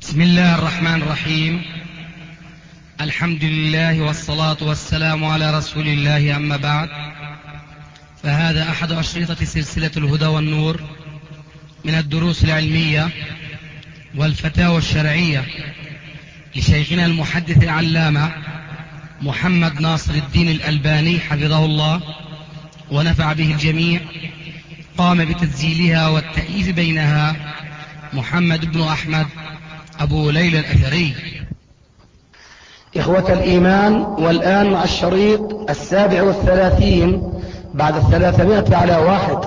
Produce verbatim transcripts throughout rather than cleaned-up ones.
بسم الله الرحمن الرحيم. الحمد لله والصلاة والسلام على رسول الله، أما بعد، فهذا أحد أشرطة سلسلة الهدى والنور من الدروس العلمية والفتاوى الشرعية لشيخنا المحدث العلامة محمد ناصر الدين الألباني حفظه الله ونفع به الجميع. قام بتسجيلها والتأليف بينها محمد بن أحمد أبو ليلى الأثري. إخوة الإيمان، والآن مع الشريط السابع والثلاثين بعد الثلاثمائة على واحد.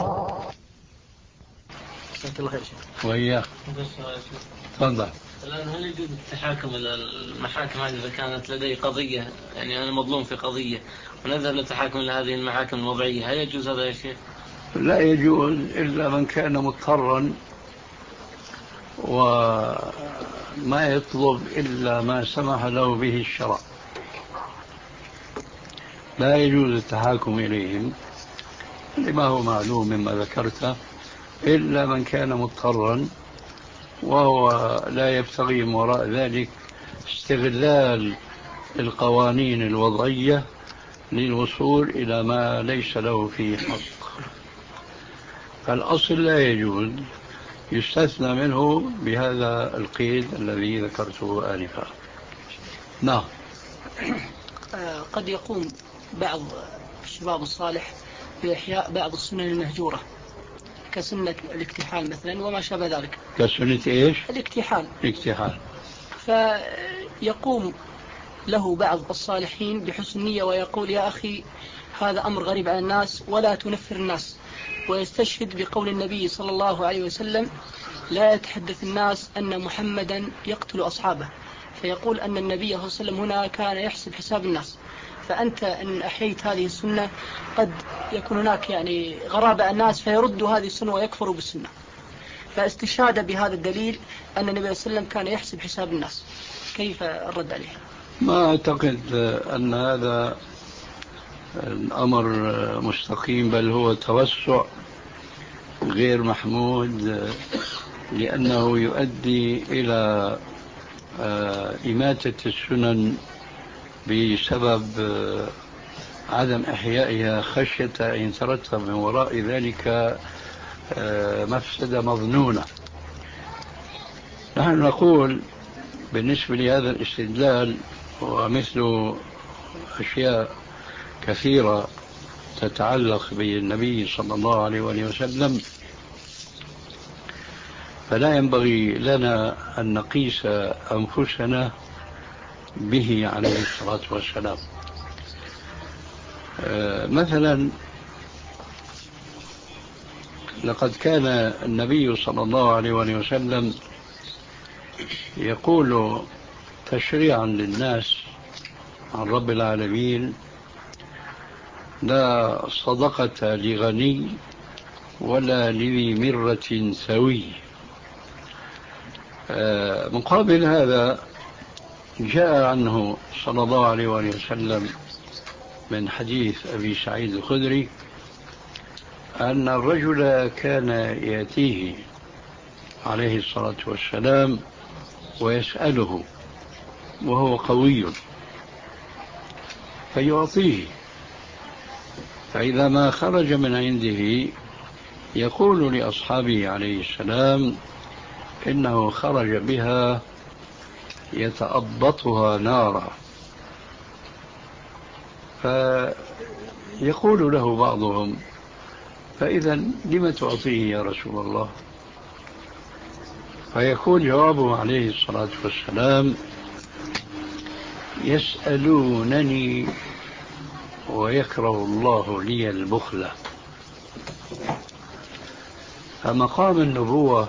وإياك تفضل. الآن هل يجوز التحاكم إلى المحاكم هذه إذا كانت لدي قضية، يعني أنا مظلوم في قضية ونذهب للتحاكم إلى هذه المحاكم الوضعية، هل يجوز هذا يا شيخ؟ لا يجوز إلا من كان مضطرا وما يطلب إلا ما سمح له به الشرع. لا يجوز التحاكم إليهم لما هو معلوم مما ذكرت، إلا من كان مضطرا وهو لا يبتغي من وراء ذلك استغلال القوانين الوضعية للوصول إلى ما ليس له فيه حق. فالأصل لا يجوز، يستثنى منه بهذا القيد الذي ذكرته آنفا. نعم. قد يقوم بعض الشباب الصالح بإحياء بعض السنن المهجورة كسنة الاكتحال مثلا وما شابه ذلك. كسنة إيش؟ الاكتحال. الاكتحال. فيقوم له بعض الصالحين بحسن نية ويقول: يا أخي، هذا أمر غريب على الناس ولا تنفر الناس، ويستشهد بقول النبي صلى الله عليه وسلم: لا يتحدث الناس أن محمدا يقتل أصحابه، فيقول أن النبي صلى الله عليه وسلم هنا كان يحسب حساب الناس. فأنت إن أحييت هذه السنة قد يكون هناك يعني غرابة الناس فيردوا هذه السنة ويكفروا بالسنة. فاستشهاد بهذا الدليل أن النبي صلى الله عليه وسلم كان يحسب حساب الناس، كيف الرد عليه؟ ما أعتقد أن هذا الأمر مستقيم، بل هو توسع غير محمود، لأنه يؤدي إلى إماتة السنن بسبب عدم إحيائها خشية أن يترتب من وراء ذلك مفسدة مظنونة. نحن نقول بالنسبة لهذا الاستدلال ومثل أشياء كثيرة تتعلق بالنبي صلى الله عليه وسلم، فلا ينبغي لنا أن نقيس أنفسنا به عليه الصلاة والسلام. مثلا لقد كان النبي صلى الله عليه وسلم يقول تشريعا للناس عن رب العالمين: لا صدقة لغني ولا لذي مرة سوي. مقابل هذا جاء عنه صلى الله عليه وسلم من حديث أبي سعيد الخدري أن الرجل كان يأتيه عليه الصلاة والسلام ويسأله وهو قوي فيعطيه، فإذا ما خرج من عنده يقول لأصحابه عليه السلام إنه خرج بها يتأبطها نارا. فيقول له بعضهم: فإذا لم تعطيه يا رسول الله؟ فيكون جوابه عليه الصلاة والسلام: يسألونني ويكره الله لي البخل. فمقام النبوة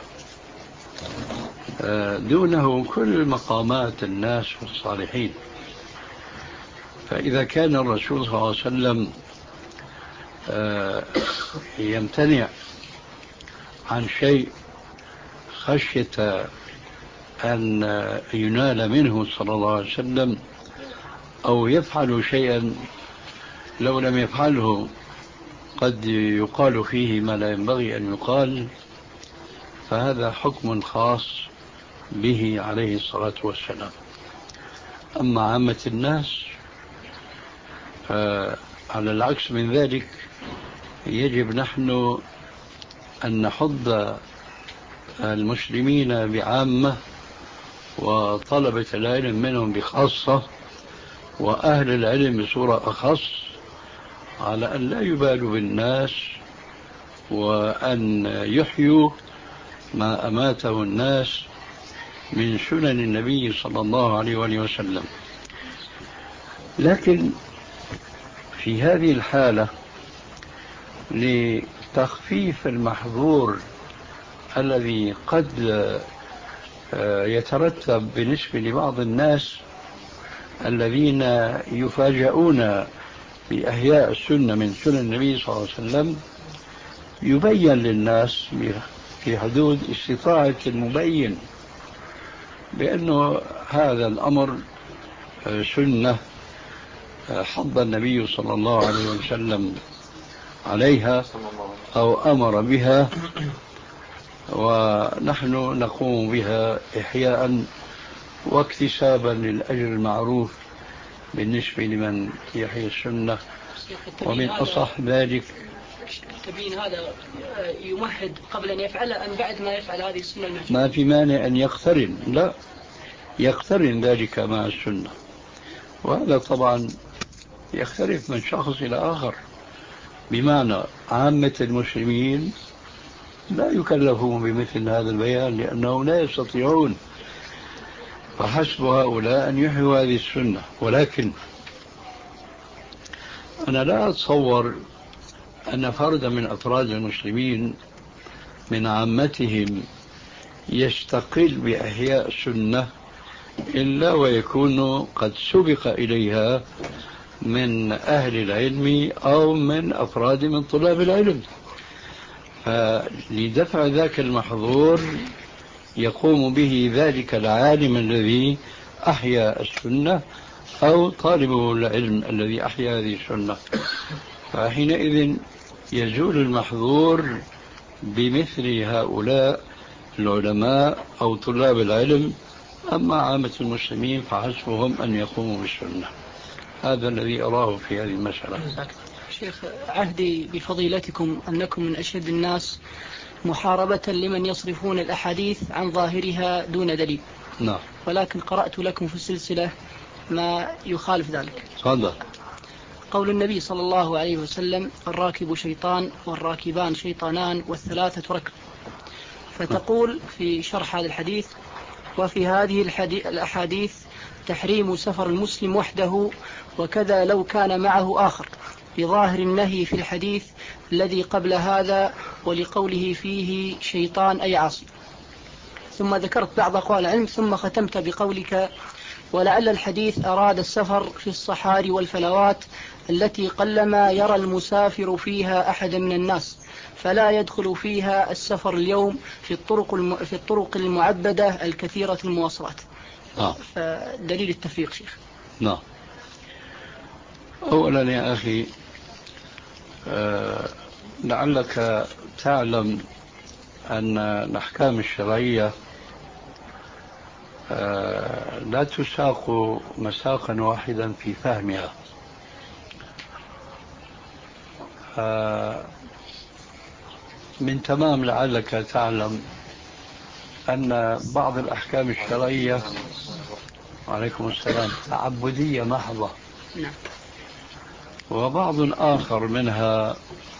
دونه كل مقامات الناس والصالحين. فإذا كان الرسول صلى الله عليه وسلم يمتنع عن شيء خشية أن ينال منه صلى الله عليه وسلم، أو يفعل شيئا لو لم يفعله قد يقال فيه ما لا ينبغي أن يقال، فهذا حكم خاص به عليه الصلاة والسلام. أما عامة الناس على العكس من ذلك، يجب نحن أن نحض المسلمين بعامة وطلبة العلم منهم بخاصة وأهل العلم بصورة أخص على أن لا يبالوا بالناس، وأن يحيوا ما أماته الناس من سنن النبي صلى الله عليه وآله وسلم. لكن في هذه الحالة لتخفيف المحظور الذي قد يترتب بالنسبة لبعض الناس الذين يفاجؤون بإحياء السنة من سنن النبي صلى الله عليه وسلم، يبين للناس في حدود استطاعة المبين بأنه هذا الأمر سنة حض النبي صلى الله عليه وسلم عليها أو أمر بها، ونحن نقوم بها إحياء واكتسابا للأجر المعروف بالنسبة لمن يحيي السنة. ومن أصح ذلك التبيين هذا يمهد قبل أن يفعله أم بعد ما يفعل هذه السنة المهجورة؟ ما في مانع أن يقترن، لا يقترن ذلك مع السنة، وهذا طبعا يختلف من شخص إلى آخر، بمعنى عامة المسلمين لا يكلفون بمثل هذا البيان لأنهم لا يستطيعون، فحسب هؤلاء أن يحيوا هذه السنة. ولكن أنا لا أتصور أن فردا من أفراد المسلمين من عامتهم يستقل بإحياء السنة إلا ويكون قد سبق إليها من أهل العلم أو من أفراد من طلاب العلم، فلدفع ذاك المحظور يقوم به ذلك العالم الذي أحيا السنة أو طالب العلم الذي أحيا هذه السنة، فحينئذ يزول المحظور بمثل هؤلاء العلماء أو طلاب العلم. أما عامة المسلمين فحسبهم أن يقوموا بالسنة. هذا الذي أراه في هذه المسألة. شيخ، عهدي بفضيلتكم أنكم من أشد الناس محاربة لمن يصرفون الأحاديث عن ظاهرها دون دليل. نعم. ولكن قرأت لكم في السلسلة ما يخالف ذلك. صدق. قول النبي صلى الله عليه وسلم: الراكب شيطان والراكبان شيطانان والثلاثة ركب. فتقول في شرح هذا الحديث: وفي هذه الأحاديث تحريم سفر المسلم وحده، وكذا لو كان معه آخر، بظاهر النهي في الحديث الذي قبل هذا ولقوله فيه شيطان أي عاصي. ثم ذكرت بعض أقوال العلم، ثم ختمت بقولك: ولعل الحديث أراد السفر في الصحاري والفلوات التي قلما يرى المسافر فيها أحد من الناس، فلا يدخل فيها السفر اليوم في الطرق الم... في الطرق المعبدة الكثيرة المواصلات. نعم. فدليل التفريق شيخ. نعم. أولا يا أخي، أه لعلك تعلم أن الأحكام الشرعية أه لا تساق مساقا واحدا في فهمها. أه من تمام لعلك تعلم أن بعض الأحكام الشرعية، وعليكم السلام، تعبدية محضة، وبعض آخر منها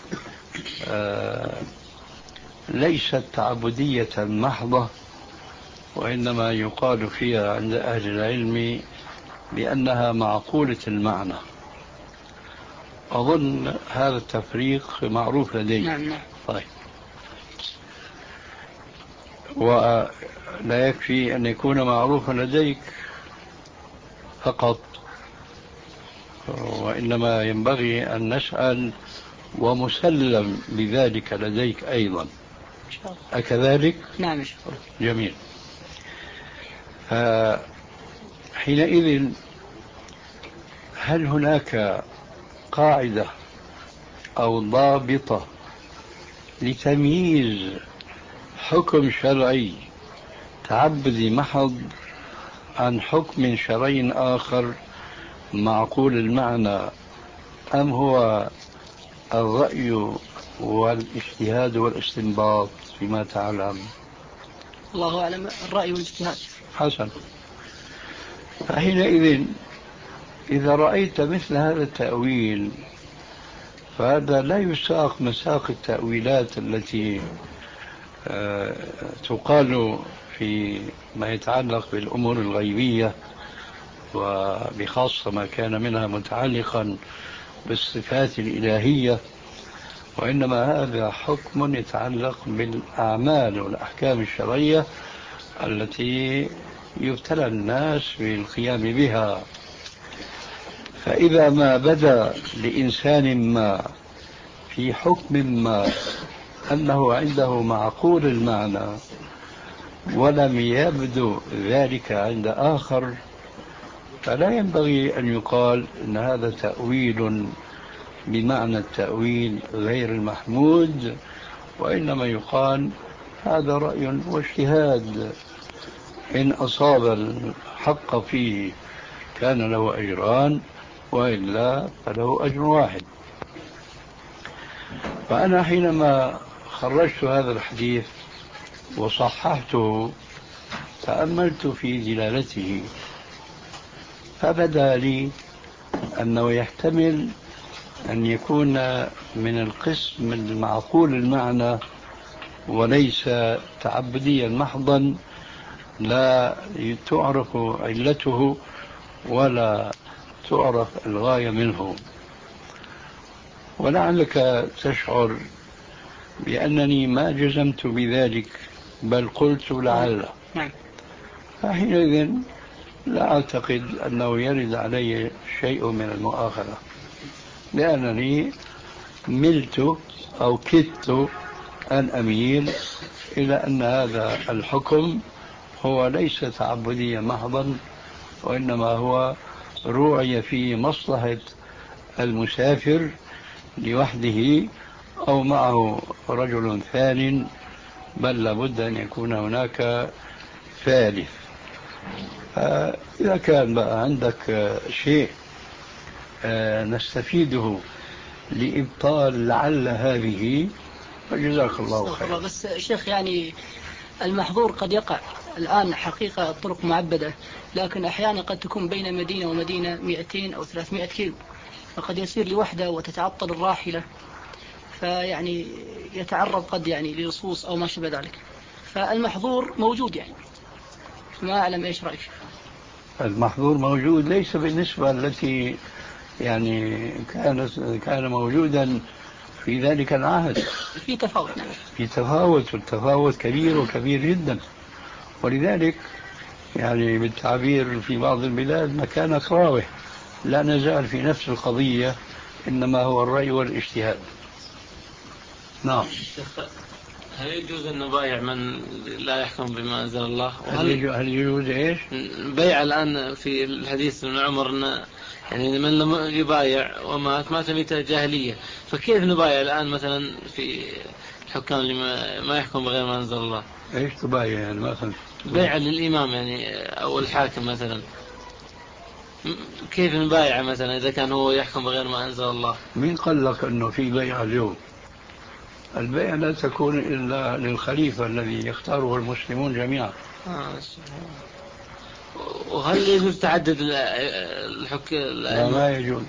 ليست تعبدية محضة، وإنما يقال فيها عند أهل العلم بأنها معقولة المعنى. أظن هذا التفريق معروف لديك. نعم نعم. طيب، ولا يكفي أن يكون معروفا لديك فقط، وإنما ينبغي أن نسأل ومسلم بذلك لديك أيضا. أكذلك؟ نعم. جميل. حينئذ هل هناك قاعدة أو ضابطة لتمييز حكم شرعي تعبدي محض عن حكم شرعي آخر معقول المعنى، أم هو الرأي والاجتهاد والاستنباط فيما تعلم؟ الله أعلم، الرأي والاجتهاد. حسن. فحينئذ إذا رأيت مثل هذا التأويل فهذا لا يساق مساق التأويلات التي تقال في ما يتعلق بالأمور الغيبية، وبخاصة ما كان منها متعلقا بالصفات الإلهية، وإنما هذا حكم يتعلق بالأعمال والأحكام الشرعية التي يبتلى الناس بالقيام بها. فإذا ما بدا لإنسان ما في حكم ما أنه عنده معقول المعنى ولم يبدو ذلك عند آخر، فلا ينبغي أن يقال أن هذا تأويل بمعنى التأويل غير المحمود، وإنما يقال هذا رأي واجتهاد، إن أصاب الحق فيه كان له أجران، وإلا فله أجر واحد. فأنا حينما خرجت هذا الحديث وصححته تأملت في دلالته، فبدا لي أنه يحتمل أن يكون من القسم المعقول المعنى وليس تعبديا محضا لا تعرف علته ولا تعرف الغاية منه. ولعلك تشعر بأنني ما جزمت بذلك، بل قلت لعل. فحينئذ لا أعتقد أنه يرد علي شيء من المؤاخذة، لأنني ملت أو كدت أن أميل إلى أن هذا الحكم هو ليس تعبديا محضا، وإنما هو روعي في مصلحة المسافر لوحده أو معه رجل ثان، بل لابد أن يكون هناك ثالث. إذا كان بقى عندك شيء نستفيده لإبطال لعل هذه فجزاك الله خير. بس شيخ، يعني المحظور قد يقع الآن حقيقة الطرق معبدة، لكن أحيانا قد تكون بين مدينة ومدينة مئتين أو ثلاثمائة كيلو، فقد يصير لوحده وتتعطل الراحلة، فيعني يتعرض قد يعني للصوص أو ما شابه ذلك، فالمحظور موجود يعني. ما أعلم إيش رأيك؟ المحظور موجود، ليس بالنسبة التي يعني كان كان موجودا في ذلك العهد. في تفاوت. في تفاوت، والتفاوت كبير وكبير جدا، ولذلك يعني بالتعبير في بعض البلاد مكان راوح، لا نزال في نفس القضية، إنما هو الرأي والاجتهاد. نعم. هل يجوز أن نبايع من لا يحكم بما أنزل الله؟ هل, هل يجوز إيش؟ بيع الآن في الحديث ابن عمر أن يعني من لم يبايع ومات مات ميتة جاهلية، فكيف نبايع الآن مثلا في الحكام اللي ما يحكم بغير ما أنزل الله؟ إيش تبايع يعني مثلا؟ بيع للإمام يعني أو الحاكم مثلا، كيف نبايع مثلا إذا كان هو يحكم بغير ما أنزل الله؟ مين قال لك أنه في بيع اليوم؟ البيع لا تكون إلا للخليفة الذي يختاره المسلمون جميعا. آه. وهل يجوز تعدد الحكم؟ لا، ما يجوز،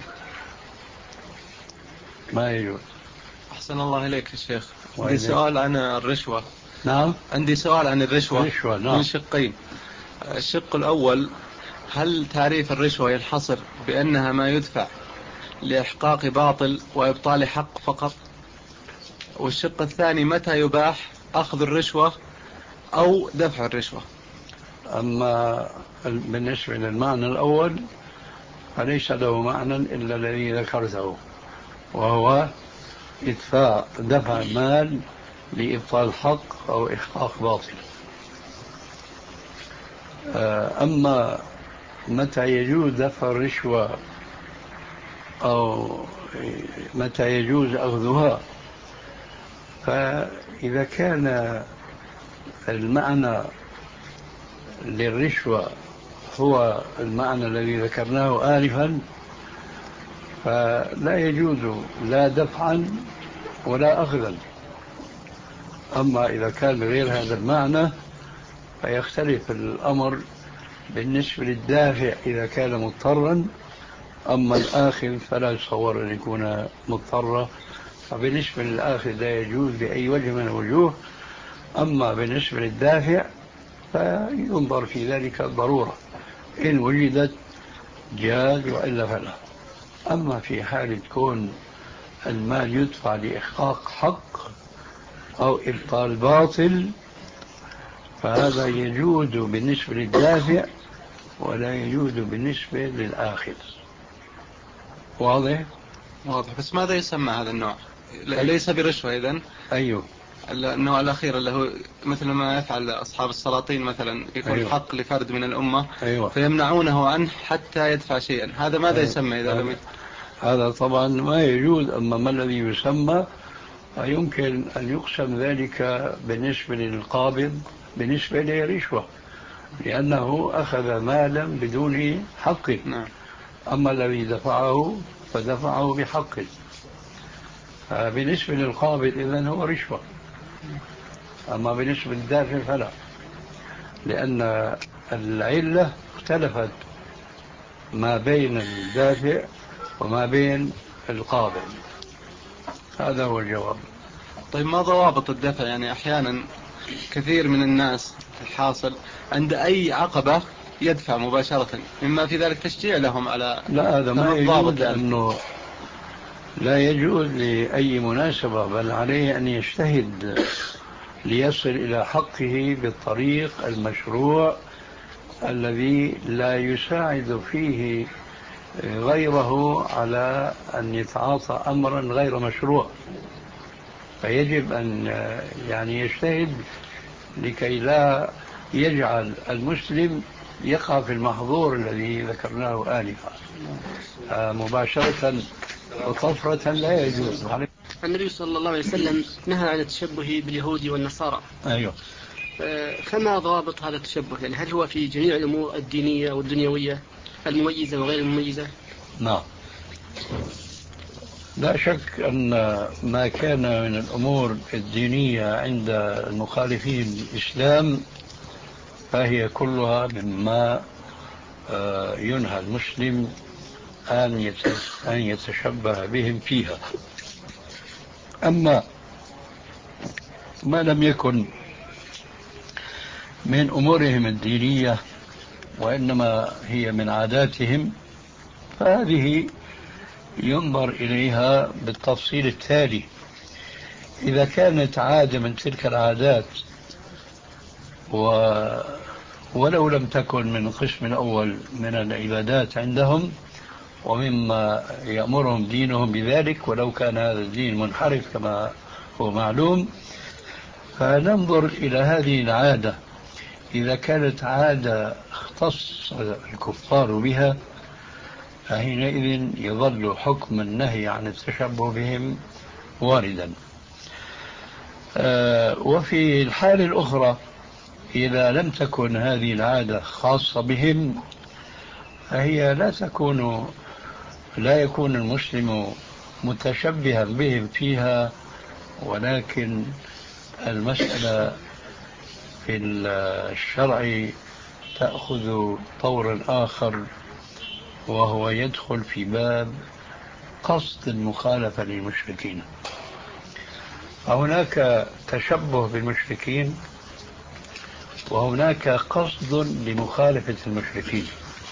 ما يجوز. أحسن الله إليك يا شيخ، عندي سؤال عن الرشوة. نعم، عندي سؤال عن الرشوة. الرشوة نعم. من شقين. الشق الأول، هل تعريف الرشوة ينحصر بأنها ما يدفع لإحقاق باطل وإبطال حق فقط؟ والشق الثاني، متى يباح أخذ الرشوة أو دفع الرشوة؟ أما بالنسبة للمعنى الأول فليس له معنى إلا الذي ذكرته، وهو إدفاع دفع مال لإبطال حق أو إحقاق باطل. أما متى يجوز دفع الرشوة أو متى يجوز أخذها، فإذا كان المعنى للرشوة هو المعنى الذي ذكرناه آنفا فلا يجوز لا دفعا ولا أخذا. أما إذا كان بغير هذا المعنى فيختلف الأمر بالنسبة للدافع إذا كان مضطرا، أما الآخذ فلا يتصور أن يكون مضطرا، فبالنسبة للآخذ لا يجوز بأي وجه من الوجوه. أما بالنسبة للدافع فينظر في ذلك الضرورة، إن وجدت جاز وإلا فلا. أما في حال كون المال يدفع لإحقاق حق أو إبطال باطل فهذا يجوز بالنسبة للدافع ولا يجوز بالنسبة للآخذ. واضح؟ واضح. بس ماذا يسمى هذا النوع؟ ليس برشوة إذن؟ أيوه، النوع الأخير اللي هو مثل ما يفعل أصحاب السلاطين مثلا، يكون أيوه. حق لفرد من الأمة، أيوه. فيمنعونه عنه حتى يدفع شيئا، هذا ماذا أيوه. يسمى إذا لم؟ هذا طبعا ما يجوز. أما ما الذي يسمى يمكن أن يقسم ذلك بالنسبة للقابض بالنسبة لرشوة، لأنه أخذ مالا بدون حق. نعم. أما الذي دفعه فدفعه بحق، بالنسبة للقابض إذن هو رشوة. أما بالنسبة للدافع فلا، لأن العلة اختلفت ما بين الدافع وما بين القابض. هذا هو الجواب. طيب ما ضوابط الدفع؟ يعني أحيانا كثير من الناس الحاصل عند أي عقبة يدفع مباشرة، مما في ذلك تشجيع لهم على لا، هذا ما يجوز، يعني. أنه لا يجوز لأي مناسبة، بل عليه أن يجتهد ليصل إلى حقه بالطريق المشروع الذي لا يساعد فيه غيره على أن يتعاطى أمرا غير مشروع. فيجب أن يعني يجتهد لكي لا يجعل المسلم يقع في المحظور الذي ذكرناه آنفا. مباشرة وطفرة لا يجوز. النبي صلى الله عليه وسلم نهى عن التشبه باليهود والنصارى. أيوه. فما ضوابط هذا التشبه؟ يعني هل هو في جميع الأمور الدينية والدنيوية المميزة وغير المميزة؟ نعم، لا شك أن ما كان من الأمور الدينية عند المخالفين الإسلام فهي كلها مما ينهى المسلم أن يتشبه بهم فيها. أما ما لم يكن من أمورهم الدينية وإنما هي من عاداتهم فهذه ينظر إليها بالتفصيل التالي. إذا كانت عادة من تلك العادات ولو لم تكن من القسم الأول من العبادات عندهم ومما يأمرهم دينهم بذلك، ولو كان هذا الدين منحرف كما هو معلوم، فننظر إلى هذه العادة. إذا كانت عادة اختص الكفار بها فحينئذ يظل حكم النهي عن التشبه بهم واردا. آه وفي الحالة الأخرى إذا لم تكن هذه العادة خاصة بهم فهي لا تكون لا يكون المسلم متشبها بهم فيها، ولكن المسألة في الشرع تأخذ طورا آخر، وهو يدخل في باب قصد المخالفة للمشركين. هناك تشبه بالمشركين وهناك قصد لمخالفة المشركين.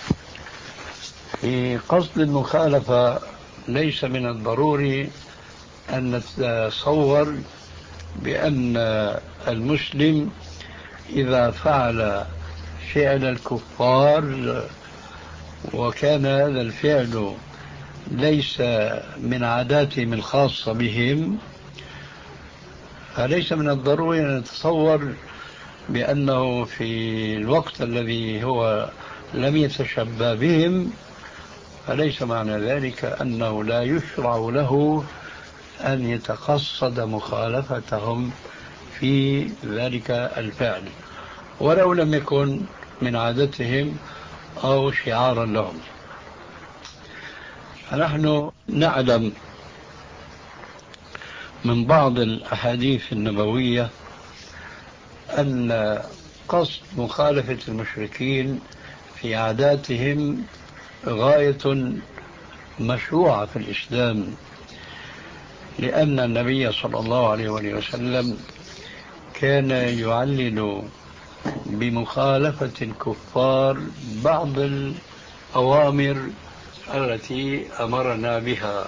في قصد المخالفة ليس من الضروري أن نتصور بأن المسلم إذا فعل فعل الكفار وكان هذا الفعل ليس من عاداتهم الخاصة بهم فليس من الضروري أن نتصور بأنه في الوقت الذي هو لم يتشبه بهم فليس معنى ذلك أنه لا يشرع له أن يتقصد مخالفتهم في ذلك الفعل، ولو لم يكن من عادتهم أو شعارا لهم. فنحن نعلم من بعض الأحاديث النبوية أن قصد مخالفة المشركين في عاداتهم غاية مشروعة في الإسلام، لأن النبي صلى الله عليه وسلم كان يعلل بمخالفة الكفار بعض الأوامر التي أمرنا بها.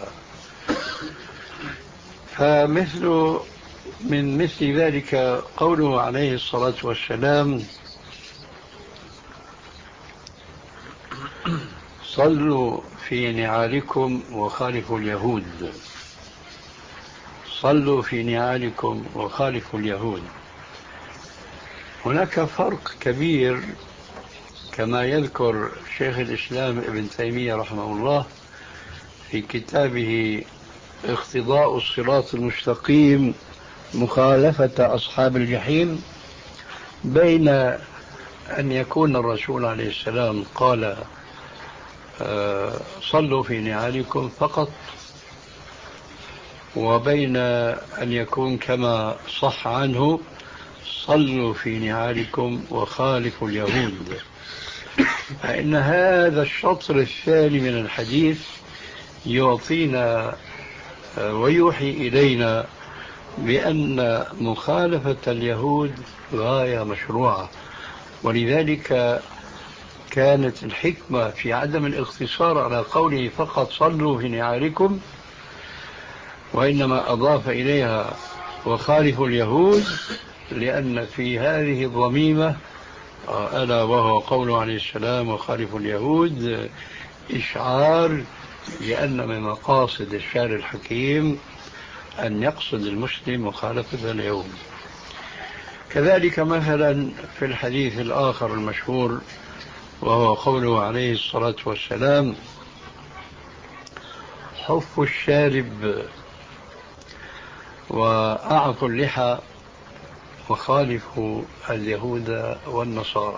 فمثل من مثل ذلك قوله عليه الصلاة والسلام: صلوا في نعالكم وخالفوا اليهود. صلوا في نعالكم وخالفوا اليهود. هناك فرق كبير كما يذكر شيخ الإسلام ابن تيمية رحمه الله في كتابه اقتضاء الصراط المستقيم مخالفة أصحاب الجحيم، بين أن يكون الرسول عليه السلام قال صلوا في نعالكم فقط، وبين أن يكون كما صح عنه صلوا في نعالكم وخالفوا اليهود. فإن هذا الشطر الثاني من الحديث يعطينا ويوحي إلينا بأن مخالفة اليهود غاية مشروعة، ولذلك كانت الحكمة في عدم الاقتصار على قوله فقط صلوا في نعالكم، وإنما أضاف إليها وخالفوا اليهود، لأن في هذه الضميمة ألا وهو قوله عليه السلام وخالفوا اليهود إشعار لأن من مقاصد الشارع الحكيم أن يقصد المسلم مخالفة اليهود. كذلك مثلا في الحديث الآخر المشهور وهو قوله عليه الصلاة والسلام: حفوا الشارب وأعفوا اللحى وخالفوا اليهود والنصارى.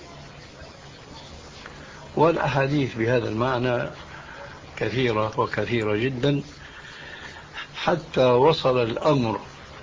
والأحاديث بهذا المعنى كثيرة وكثيرة جدا، حتى وصل الأمر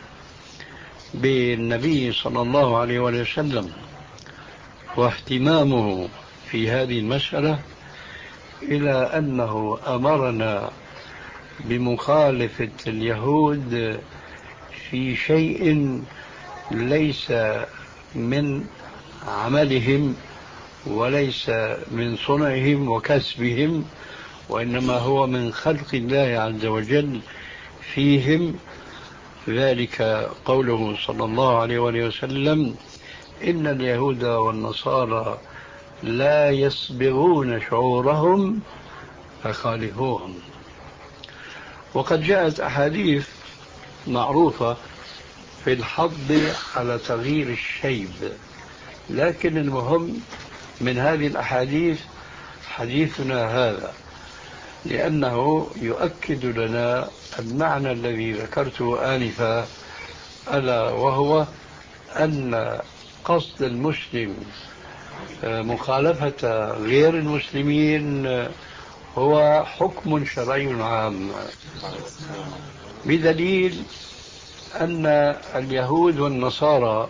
بالنبي صلى الله عليه وسلم واهتمامه في هذه المسألة إلى أنه أمرنا بمخالفة اليهود في شيء ليس من عملهم وليس من صنعهم وكسبهم، وإنما هو من خلق الله عز وجل فيهم. ذلك قوله صلى الله عليه وسلم: إن اليهود والنصارى لا يسبغون شعورهم فخالفوهم. وقد جاءت أحاديث معروفة في الحض على تغيير الشيب، لكن المهم من هذه الأحاديث حديثنا هذا، لأنه يؤكد لنا المعنى الذي ذكرته آنفا، ألا وهو أن قصد المسلم مخالفة غير المسلمين هو حكم شرعي عام، بدليل أن اليهود والنصارى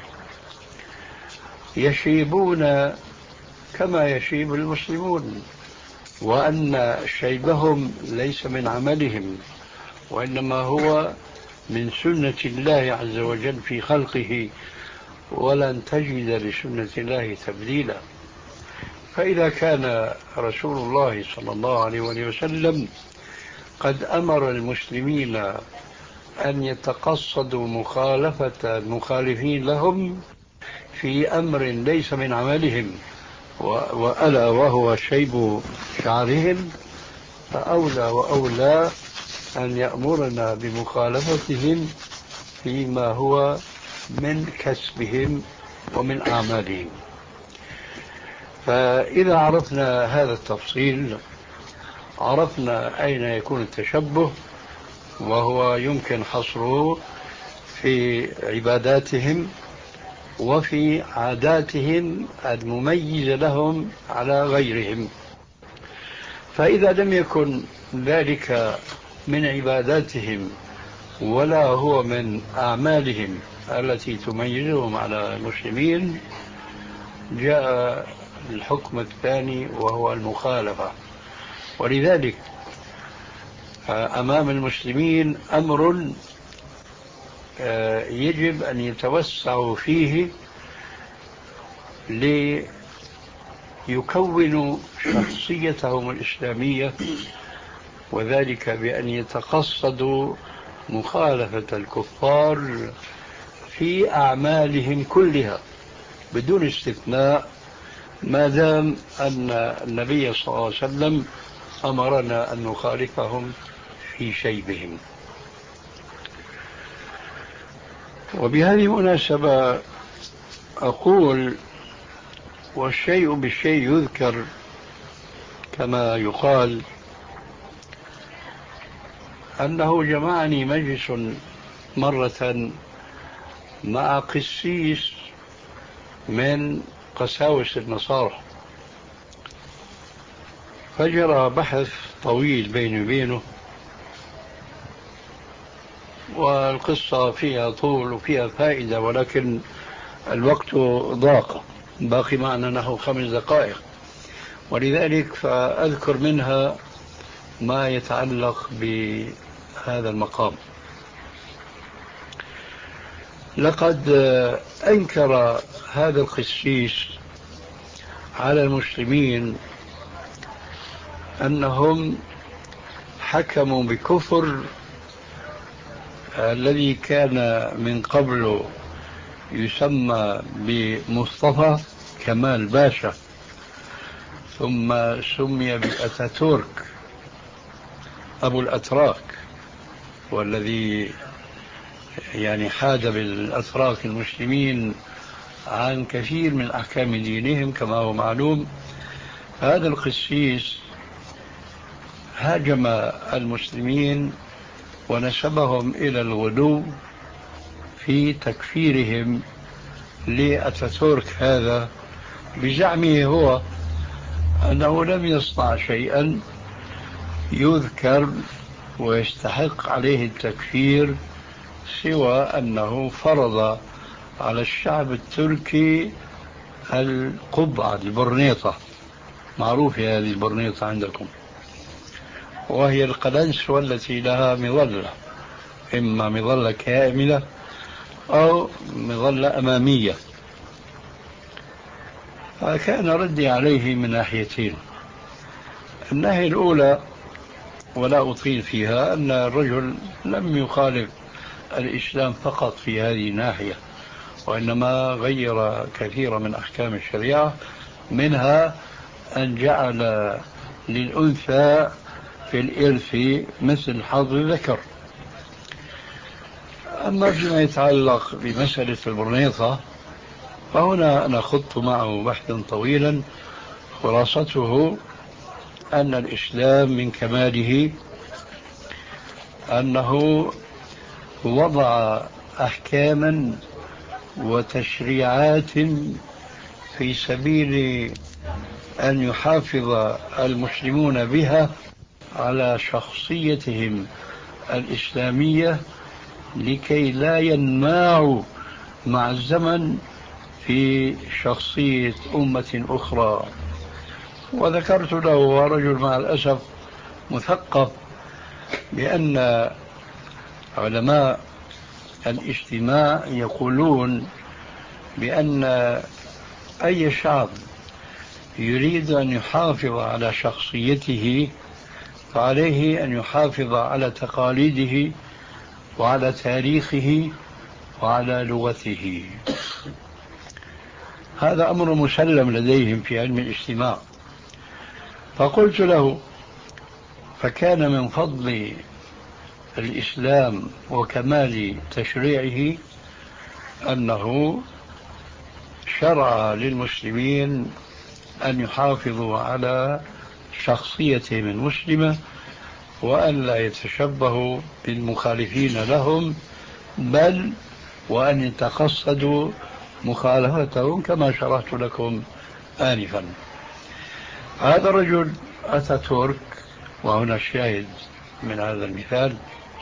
يشيبون كما يشيب المسلمون، وأن شيبهم ليس من عملهم وإنما هو من سنة الله عز وجل في خلقه، ولن تجد لسنة الله تبديلا. فإذا كان رسول الله صلى الله عليه وسلم قد أمر المسلمين أن يتقصدوا مخالفة المخالفين لهم في أمر ليس من عملهم وألا وهو شيب شعرهم، فأولى وأولى أن يأمرنا بمخالفتهم فيما هو من كسبهم ومن أعمالهم. فإذا عرفنا هذا التفصيل عرفنا أين يكون التشبه، وهو يمكن حصره في عباداتهم وفي عاداتهم المميزة لهم على غيرهم. فإذا لم يكن ذلك من عباداتهم ولا هو من أعمالهم التي تميزهم على المسلمين، جاء الحكم الثاني وهو المخالفة. ولذلك أمام المسلمين أمر يجب أن يتوسعوا فيه ليكونوا شخصيتهم الإسلامية، وذلك بأن يتقصدوا مخالفة الكفار في أعمالهم كلها بدون استثناء، ما دام أن النبي صلى الله عليه وسلم أمرنا أن نخالفهم في شيبهم. وبهذه المناسبة أقول والشيء بالشيء يذكر كما يقال، أنه جمعني مجلس مرة مع قسيس من قساوس النصارى، فجرى بحث طويل بيني وبينه، والقصة فيها طول وفيها فائدة، ولكن الوقت ضاق، باقي معنا نحو خمس دقائق، ولذلك فأذكر منها ما يتعلق بهذا المقام. لقد أنكر هذا القسيس على المسلمين أنهم حكموا بكفر الذي كان من قبل يسمى بمصطفى كمال باشا، ثم سمي بأتاتورك أبو الأتراك، والذي يعني حاد بالأتراك المسلمين عن كثير من أحكام دينهم كما هو معلوم. هذا القسيس هاجم المسلمين ونسبهم إلى الغلو في تكفيرهم لأتاتورك هذا، بزعمه هو أنه لم يصنع شيئا يذكر ويستحق عليه التكفير سوى أنه فرض على الشعب التركي القبعة البرنيطة، معروفة هذه البرنيطة عندكم، وهي القلنسوة التي لها مظلة، إما مظلة كاملة أو مظلة أمامية. فكان ردي عليه من ناحيتين. الناحية الأولى ولا أطيل فيها أن الرجل لم يخالف الإسلام فقط في هذه الناحية، وإنما غير كثيرا من أحكام الشريعة، منها أن جعل للأنثى في الإرث مثل حظ الذكر. أما فيما يتعلق بمسألة البرنيطة فهنا أنا خضت معه بحثا طويلا، خلاصته أن الإسلام من كماله أنه وضع أحكاما وتشريعات في سبيل أن يحافظ المسلمون بها على شخصيتهم الإسلامية لكي لا ينماعوا مع الزمن في شخصية أمة أخرى. وذكرت له رجل مع الأسف مثقف بأن علماء الاجتماع يقولون بأن أي شعب يريد أن يحافظ على شخصيته فعليه أن يحافظ على تقاليده وعلى تاريخه وعلى لغته. هذا أمر مسلم لديهم في علم الاجتماع. فقلت له: فكان من فضل الإسلام وكمال تشريعه أنه شرع للمسلمين أن يحافظوا على شخصيتهم المسلمة وأن لا يتشبهوا بالمخالفين لهم، بل وأن يتقصدوا مخالفتهم كما شرحت لكم آنفا. هذا الرجل أتاتورك، وهنا الشاهد من هذا المثال،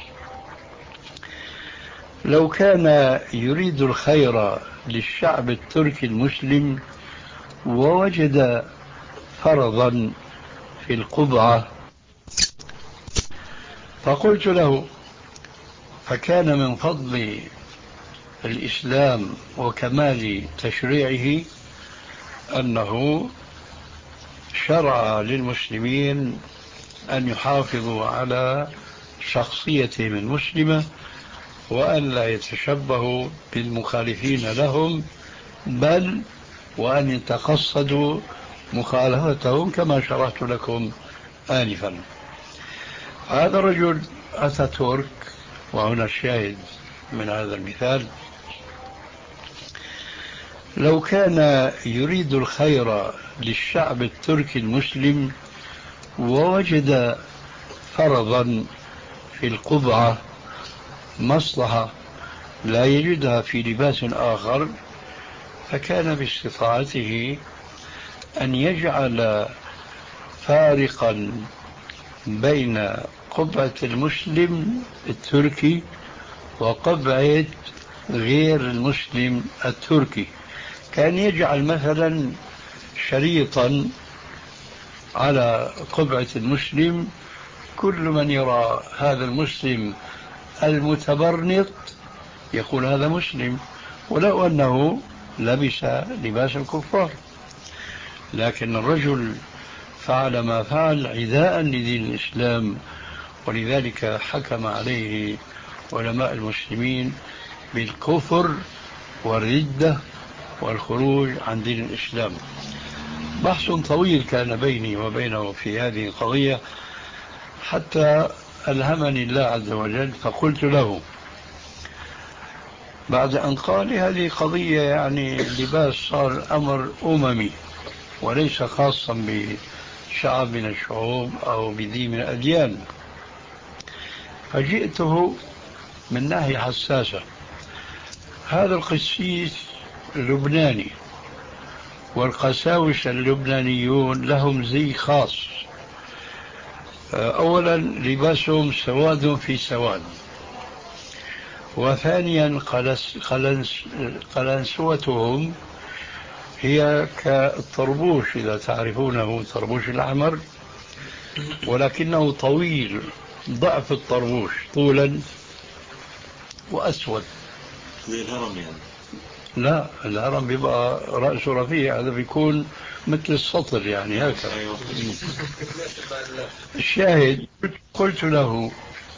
لو كان يريد الخير للشعب التركي المسلم ووجد فرضا في القبعة فقلت له، فكان من فضل الإسلام وكمال تشريعه أنه شرع للمسلمين أن يحافظوا على شخصيتهم المسلمة وأن لا يتشبهوا بالمخالفين لهم، بل وأن يتقصدوا مخالفتهم كما شرحت لكم آنفا. هذا الرجل أتاتورك، وهنا الشاهد من هذا المثال، لو كان يريد الخير للشعب التركي المسلم ووجد فرضا في القبعة مصلحة لا يجدها في لباس آخر، فكان باستطاعته أن يجعل فارقا بين قبعة المسلم التركي وقبعة غير المسلم التركي. كان يجعل مثلا شريطا على قبعة المسلم، كل من يرى هذا المسلم المتبرنط يقول هذا مسلم، ولو أنه لبس لباس الكفار. لكن الرجل فعل ما فعل عداء لدين الإسلام، ولذلك حكم عليه علماء المسلمين بالكفر والردة والخروج عن دين الإسلام. بحث طويل كان بيني وبينه في هذه القضية، حتى ألهمني الله عز وجل، فقلت له بعد أن قال هذه قضية يعني اللباس صار أمر أممي وليس خاصا بشعب من الشعوب أو بدين من الأديان، فجئته من ناحية حساسة. هذا القسيس لبناني، والقساوسة اللبنانيون لهم زي خاص. أولا لباسهم سواد في سواد، وثانيا قلس قلنس قلنسوتهم هي كالطربوش، إذا تعرفونه الطربوش الأحمر، ولكنه طويل ضعف الطربوش طولا وأسود. زي الهرم يعني؟ لا، الهرم بيبقى رأسه رفيع، هذا بيكون مثل السطر يعني هكذا. الشاهد، قلت له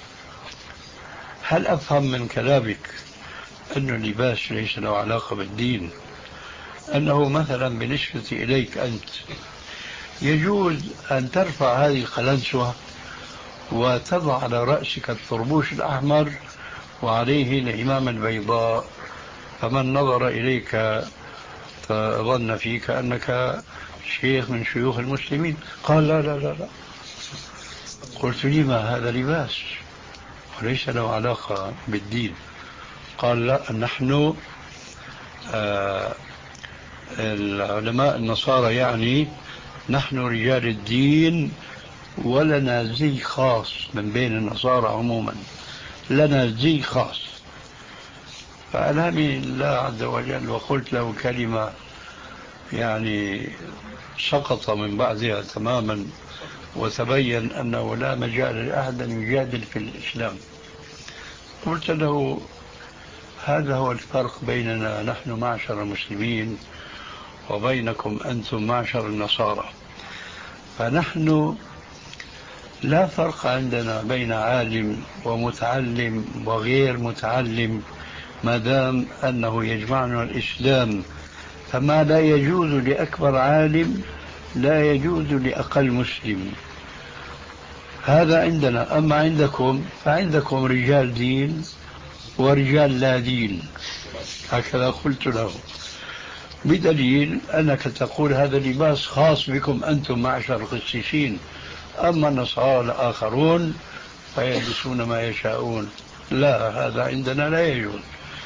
هل أفهم من كلامك أن اللباس ليس له علاقة بالدين، أنه مثلا بالنسبة إليك أنت يجوز أن ترفع هذه القلنسوة وتضع على رأسك الطربوش الأحمر وعليه العمامة البيضاء، فمن نظر إليك فظن فيك أنك شيخ من شيوخ المسلمين؟ قال لا لا لا لا. قلت لما هذا لباس وليس له علاقة بالدين. قال لا، نحن آه العلماء النصارى يعني نحن رجال الدين ولنا زي خاص من بين النصارى عموما، لنا زي خاص. فألهمني الله عز وجل، وقلت له كلمة يعني سقط من بعدها تماما، وتبين أنه لا مجال لأحد أن يجادل في الإسلام. قلت له هذا هو الفرق بيننا نحن معشر المسلمين وبينكم أنتم معشر النصارى، فنحن لا فرق عندنا بين عالم ومتعلم وغير متعلم ما دام أنه يجمعنا الإسلام، فما لا يجوز لأكبر عالم لا يجوز لأقل مسلم. هذا عندنا. أما عندكم فعندكم رجال دين ورجال لا دين، هكذا قلت له، بدليل أنك تقول هذا لباس خاص بكم أنتم معشر القسيسين، أما النصارى الآخرون فيلبسون ما يشاءون. لا، هذا عندنا لا يجوز.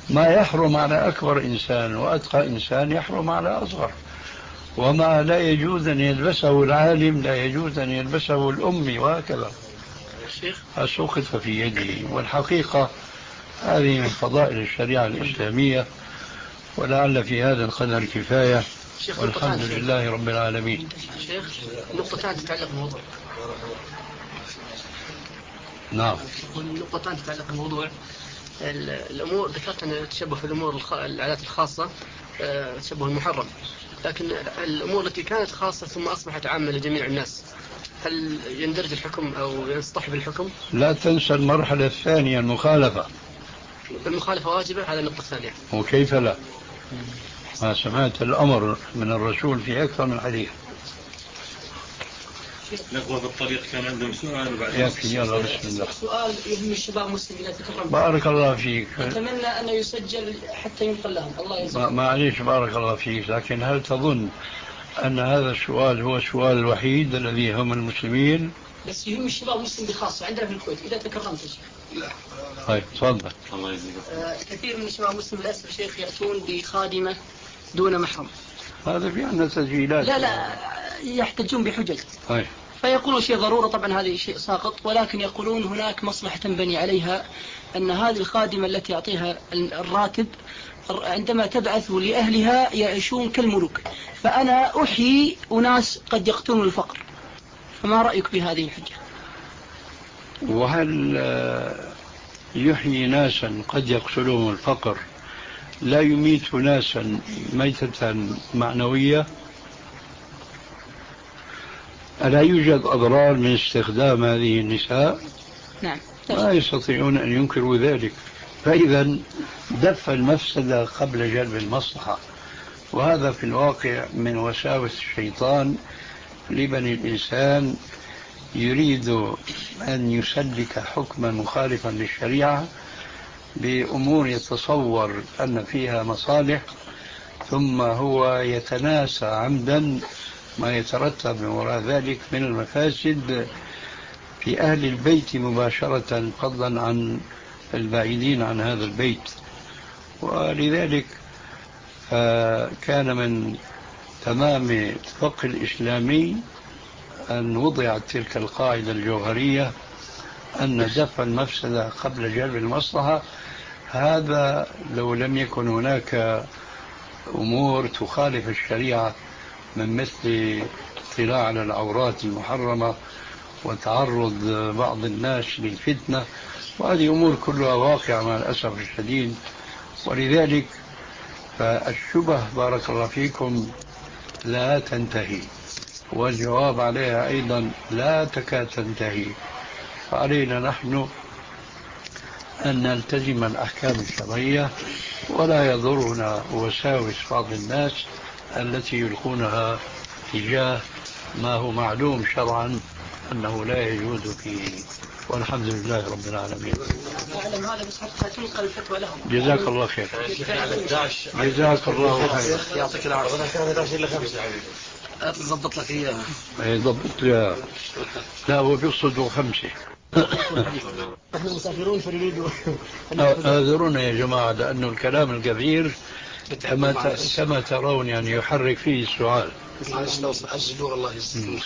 ما يحرم على أكبر إنسان وأتقى إنسان يحرم على أصغر، وما لا يجوز أن يلبسه العالم لا يجوز أن يلبسه الأمي، وهكذا. أسقط في يده. والحقيقة هذه من فضائل الشريعة الإسلامية، ولعل في هذا القدر كفاية، والحمد لله رب العالمين. شيخ نقطتان تتعلق بالموضوع. نعم. نقطتان تتعلق بالموضوع. الأمور ذكرت أن تشبه في الأمور الخ... العادات الخاصة تشبه المحرم، لكن الأمور التي كانت خاصة ثم أصبحت عامة لجميع الناس، هل يندرج الحكم أو يصطحب الحكم؟ لا تنسى المرحلة الثانية، المخالفة. المخالفة واجبة، هذا النقطة الثانية. وكيف لا؟ ما سمعت الأمر من الرسول في أكثر من حديث. الأخوة بالطريق كان عندهم سؤال وبعد يكفي، يلا بسم الله. سؤال يهم الشباب المسلمين إذا تكرمت. بارك الله فيك. أتمنى أن يسجل حتى ينقل لهم. الله يجزاك. معليش بارك الله فيك، لكن هل تظن أن هذا السؤال هو السؤال الوحيد الذي يهم المسلمين؟ بس يهم الشباب المسلمين بخاصة عندنا في الكويت إذا تكرمت يا شيخ. طيب تفضل. الله يجزيك. آه كثير من الشباب المسلمين للأسف شيخ يأتون بخادمة دون محرم. هذا في عندنا تسجيلات. لا لا يحتجون بحجج. طيب. فيقولون شيء ضرورة، طبعا هذه شيء ساقط، ولكن يقولون هناك مصلحة تنبني عليها، أن هذه الخادمة التي يعطيها الراتب عندما تبعث لأهلها يعيشون كالملوك، فأنا أحيي أناس قد يقتلون الفقر. فما رأيك بهذه الحجة؟ وهل يحيي ناسا قد يقتلهم الفقر لا يميت ناسا ميتة معنوية؟ ألا يوجد أضرار من استخدام هذه النساء؟ نعم. لا يستطيعون أن ينكروا ذلك. فإذا دفع المفسدة قبل جلب المصلحة، وهذا في الواقع من وساوس الشيطان لبني الإنسان، يريد أن يسلك حكما مخالفا للشريعة بأمور يتصور أن فيها مصالح، ثم هو يتناسى عمدا ما يترتب من وراء ذلك من المفاسد في أهل البيت مباشرة، فضلا عن البعيدين عن هذا البيت. ولذلك كان من تمام الفقه الإسلامي أن وضعت تلك القاعدة الجوهرية أن دفع المفسدة قبل جلب المصلحة. هذا لو لم يكن هناك أمور تخالف الشريعة من مثل اطلاع على العورات المحرمة وتعرض بعض الناس للفتنة، وهذه أمور كلها واقعة مع الأسف الشديد. ولذلك فالشبه بارك الله فيكم لا تنتهي، والجواب عليها أيضا لا تكاد تنتهي. فعلينا نحن أن نلتزم الأحكام الشرعية، ولا يضرنا وساوس بعض الناس التي يلقونها تجاه ما هو معلوم شرعا أنه لا يجوز فيه، والحمد لله رب العالمين. أعلم هذا بس حتى تنقل الفتوى لهم. جزاك الله خير. جزاك الله خير. يعطيك العافية. كان إحدى عشر إلى خمسة ضبط لك إياها. أي ضبط لي. لا هو بيقصد خمسة. نحن مسافرون فنريد. اعذرونا يا جماعة، لأنه الكلام الكثير كما كما ترون يعني يحرك فيه السؤال. معلش لو أجلوا الله يجزيك.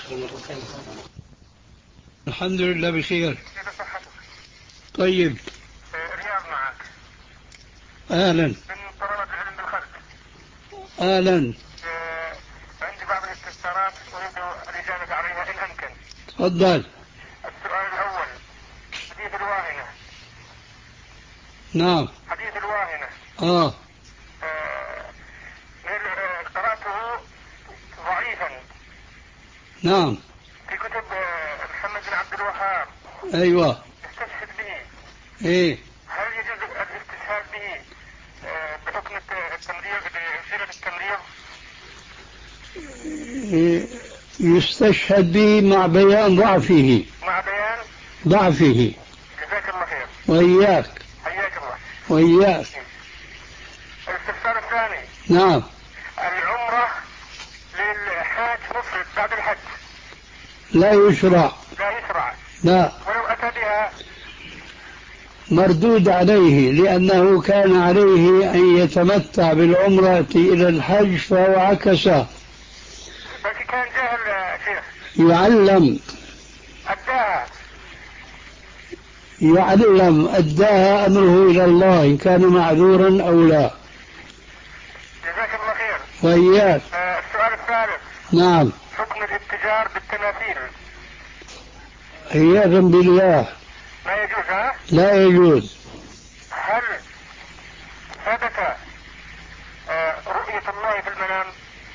الحمد لله بخير. طيب. رياض معك. أهلا. من طلبة العلم بالخلق. أهلا. عندي بعض الاستفسارات أريد الإجابة عليها إن أمكن. تفضل. السؤال الأول، حديث الواهنة. نعم. حديث الواهنة. آه. قرأته ضعيفا. نعم. في كتب محمد بن عبد الوهاب. أيوة. استشهد به. إيه. هل يجوز الاستشهاد به بحكم التمريض بصيغة التمريض؟ إيه. يستشهد به مع بيان ضعفه. مع بيان ضعفه. جزاك الله خير. وإياك. حياك الله. وإياك. الاستفسار الثاني. نعم. العمرة للحاج مفرد بعد الحج. لا يشرع. لا يشرع. لا. ولو أتى بها. مردود عليه، لأنه كان عليه أن يتمتع بالعمرة إلى الحج فهو عكسه. بس كان جاهل يا شيخ. يعلم أداها يعلم أداها أمره إلى الله إن كان معذورا أو لا. جزاك الله خير. وإياك. آه السؤال الثالث. نعم. حكم الاتجار بالتماثيل. عياذا بالله. ما يجوز ها؟ لا يجوز. هل ثبت آه رؤية الله في المنام؟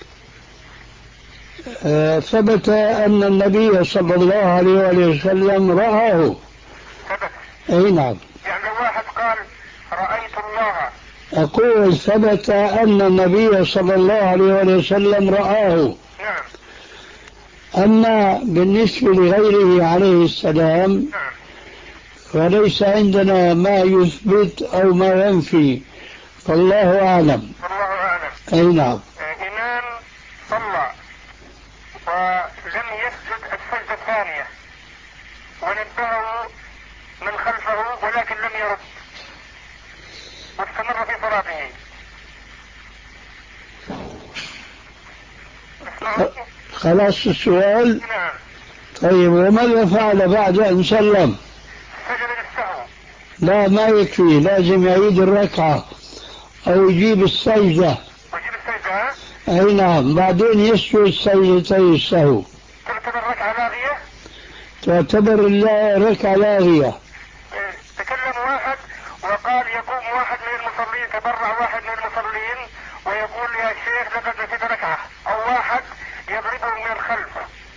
آه ثبت أن النبي صلى الله عليه وسلم رآه. ثبت. أي نعم. يعني لو واحد قال رأيت الله. أقول ثبت أن النبي صلى الله عليه وسلم رآه. نعم. أما بالنسبة لغيره عليه السلام نعم. فليس عندنا ما يثبت أو ما ينفي، فالله أعلم. والله أعلم. أي نعم. إمام صلى ولم يسجد السجدة الثانية ونبهه من خلفه ولكن لم يرد واستمر في صلاته. خلاص السؤال. نعم. طيب وماذا فعل بعد أن سلم؟ سجد للسهو. لا ما يكفي، لازم يعيد الركعة أو يجيب السجدة. ويجيب السجدة. أي نعم، بعدين يسجد سجدتي السهو. تعتبر ركعة لاغية؟ تعتبر الركعة لاغية. تكلم واحد وقال يقوم واحد من المصلين، تبرع واحد من المصلين ويقول يا شيخ لقد نسيت ركعة، أو واحد يضربه من الخلف.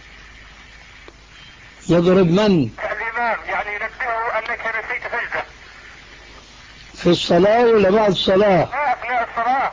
يضرب من؟ الإمام، يعني ينبهه أنك نسيت سجدة. في الصلاة ولا بعد الصلاة؟ لا أثناء الصلاة.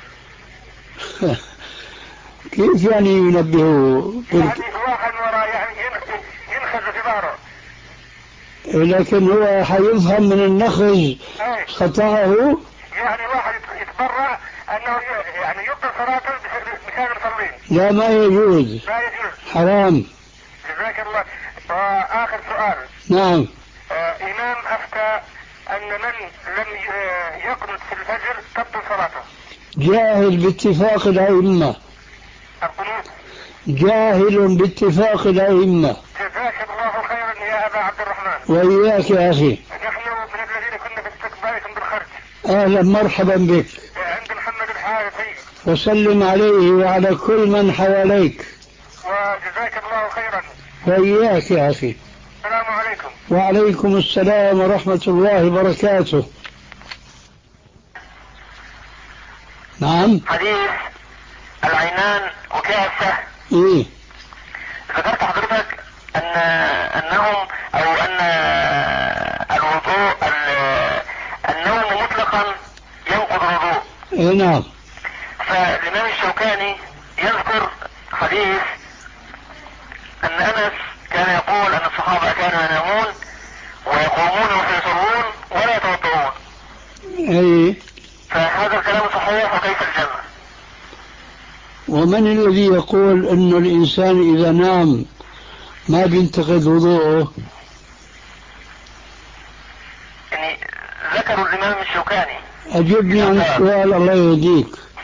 كيف يعني ينبهه؟ يعني واحد وراء يعني ينخز في ظهره. لكن هو حيفهم من النخز خطأه. يعني واحد يتبرع أنه يعني يبطل صلاته مكان المصلين. لا ما يجوز. لا يجوز. حرام. جزاك الله. وآخر سؤال. نعم. آه إمام أفتى أن من لم يقنط في الفجر تبطل صلاته. جاهل باتفاق الأئمة. القنوت. جاهل باتفاق الأئمة. جزاك الله خيرا يا أبا عبد الرحمن. وإياك يا أخي. نحن من الذين كنا في استقبالكم بالخرج. أهلا مرحبا بك. عند محمد الحارثي. وسلم عليه وعلى كل من حواليك. وجزاك الله خيرا. وإياك يا أخي. السلام عليكم. وعليكم السلام ورحمة الله وبركاته. نعم. حديث العينان وكأسه. إيه. ذكرت حضرتك أن أنهم أو أن الوضوء النوم مطلقا ينقض الوضوء. إيه نعم. فالإمام الشوكاني يذكر حديث أن أنس كان يقول أن الصحابة كانوا ينامون ويقومون ويصلون ولا يتوضؤون. أي. فهذا الكلام صحيح وكيف الجمع؟ ومن الذي يقول أن الإنسان إذا نام ما بينتقد وضوءه؟ يعني ذكروا الإمام الشوكاني. أجبني عن السؤال الله يهديك.